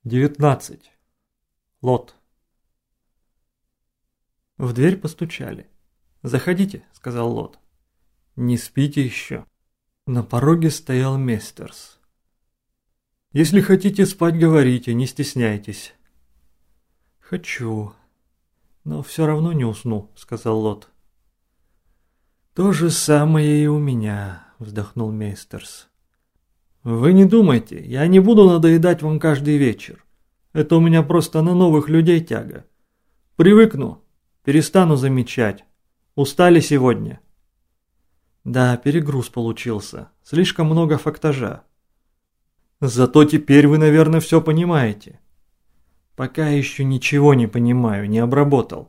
19. Лот. В дверь постучали. «Заходите», — сказал Лот. «Не спите еще». На пороге стоял Местерс. «Если хотите спать, говорите, не стесняйтесь». «Хочу, но все равно не усну», — сказал Лот. «То же самое и у меня», — вздохнул Местерс. «Вы не думайте, я не буду надоедать вам каждый вечер. Это у меня просто на новых людей тяга. Привыкну, перестану замечать. Устали сегодня?» «Да, перегруз получился. Слишком много фактажа». «Зато теперь вы, наверное, все понимаете». «Пока еще ничего не понимаю, не обработал».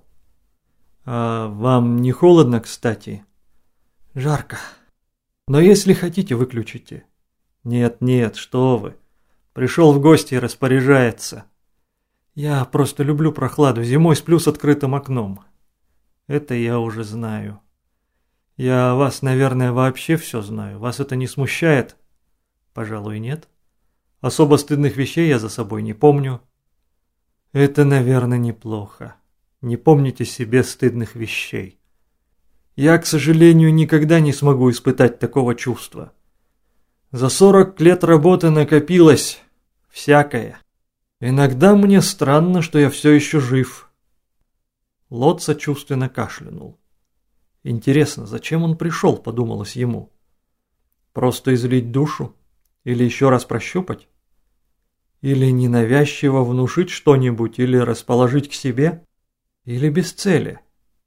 «А вам не холодно, кстати?» «Жарко. Но если хотите, выключите». «Нет, что вы. Пришел в гости и распоряжается». «Я просто люблю прохладу, зимой сплю с открытым окном». «Это я уже знаю». «Я о вас, наверное, вообще все знаю. Вас это не смущает?» «Пожалуй, нет. Особо стыдных вещей я за собой не помню». «Это, наверное, неплохо. Не помните себе стыдных вещей». «Я, к сожалению, никогда не смогу испытать такого чувства. За 40 лет работы накопилось всякое. Иногда мне странно, что я все еще жив». Лот сочувственно кашлянул. «Интересно, зачем он пришел?» – подумалось ему. «Просто излить душу? Или еще раз прощупать? Или ненавязчиво внушить что-нибудь, или расположить к себе? Или без цели?»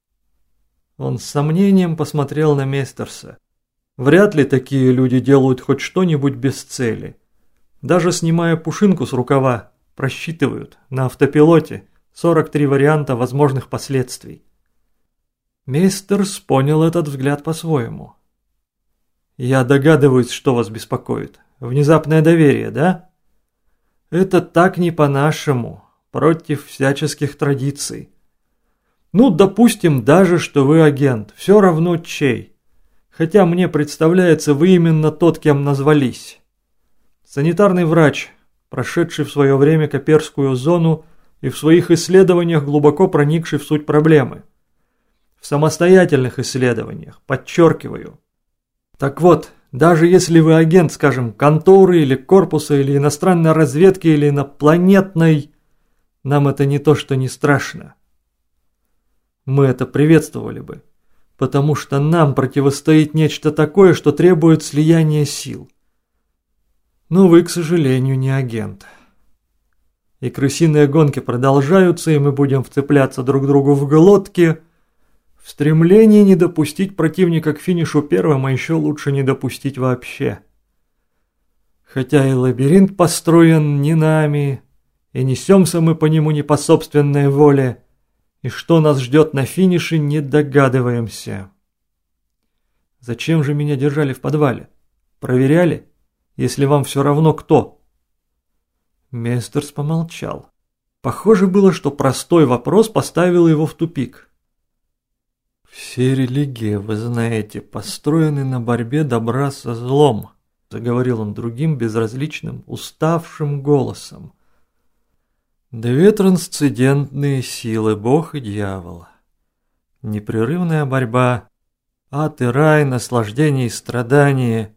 Он с сомнением посмотрел на Местерса. Вряд ли такие люди делают хоть что-нибудь без цели. Даже снимая пушинку с рукава, просчитывают на автопилоте 43 варианта возможных последствий. Местерс понял этот взгляд по-своему. «Я догадываюсь, что вас беспокоит. Внезапное доверие, да? Это так не по-нашему, против всяческих традиций. Ну, допустим даже, что вы агент, все равно чей. Хотя мне представляется, вы именно тот, кем назвались. Санитарный врач, прошедший в свое время Коперскую зону и в своих исследованиях глубоко проникший в суть проблемы. В самостоятельных исследованиях, подчеркиваю. Так вот, даже если вы агент, скажем, конторы или корпуса, или иностранной разведки, или инопланетной, нам это не то, что не страшно. Мы это приветствовали бы. Потому что нам противостоит нечто такое, что требует слияния сил. Но вы, к сожалению, не агент. И крысиные гонки продолжаются, и мы будем вцепляться друг другу в глотки, в стремлении не допустить противника к финишу первым, а еще лучше не допустить вообще. Хотя и лабиринт построен не нами, и несемся мы по нему не по собственной воле, и что нас ждет на финише, не догадываемся. Зачем же меня держали в подвале? Проверяли? Если вам все равно кто? Местерс помолчал. Похоже было, что простой вопрос поставил его в тупик. «Все религии, вы знаете, построены на борьбе добра со злом», заговорил он другим, безразличным, уставшим голосом. «Две трансцендентные силы, Бог и дьявол. Непрерывная борьба, ад и рай, наслаждение и страдание.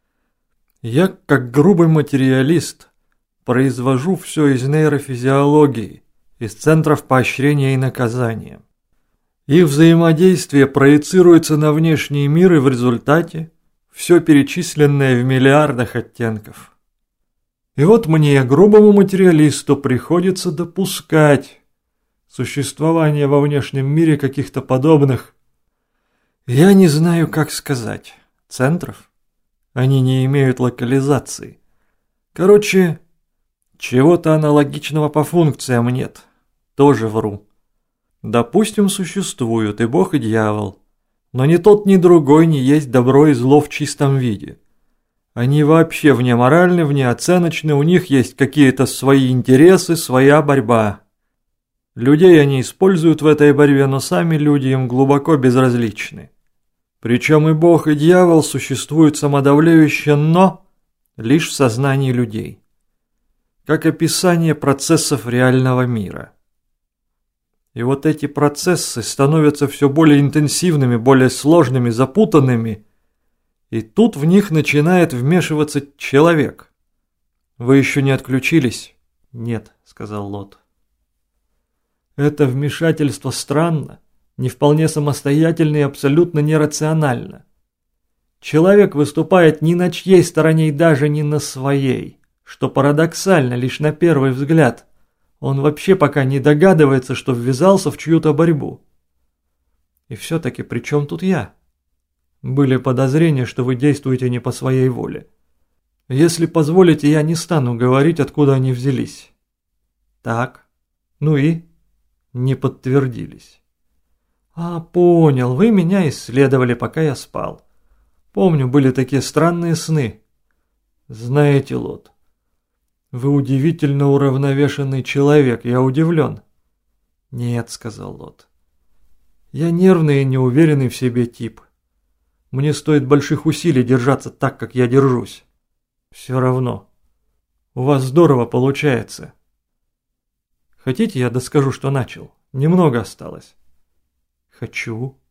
Я, как грубый материалист, произвожу все из нейрофизиологии, из центров поощрения и наказания. Их взаимодействие проецируется на внешний мир, и в результате все перечисленное в миллиардах оттенков. И вот мне, грубому материалисту, приходится допускать существование во внешнем мире каких-то подобных, я не знаю, как сказать, центров. Они не имеют локализации. Короче, чего-то аналогичного по функциям нет. Тоже вру. Допустим, существуют и Бог, и дьявол. Но ни тот, ни другой не есть добро и зло в чистом виде. Они вообще внеморальны, внеоценочны, у них есть какие-то свои интересы, своя борьба. Людей они используют в этой борьбе, но сами люди им глубоко безразличны. Причем и Бог, и дьявол существуют самодовлеюще, но лишь в сознании людей. как описание процессов реального мира. И вот эти процессы становятся все более интенсивными, более сложными, запутанными, и тут в них начинает вмешиваться человек. Вы еще не отключились? Нет, сказал Лот. Это вмешательство странно, не вполне самостоятельно и абсолютно нерационально. Человек выступает ни на чьей стороне и даже не на своей, что парадоксально лишь на первый взгляд. Он вообще пока не догадывается, что ввязался в чью-то борьбу. И все-таки при чем тут я? Были подозрения, что вы действуете не по своей воле. Если позволите, я не стану говорить, откуда они взялись. Так, ну и? Не подтвердились. А, понял, вы меня исследовали, пока я спал. Помню, были такие странные сны. Знаете, Лот, вы удивительно уравновешенный человек, я удивлен. Нет, сказал Лот. Я нервный и неуверенный в себе тип. Мне стоит больших усилий держаться так, как я держусь. Все равно. У вас здорово получается. Хотите, я доскажу, что начал? Немного осталось. Хочу.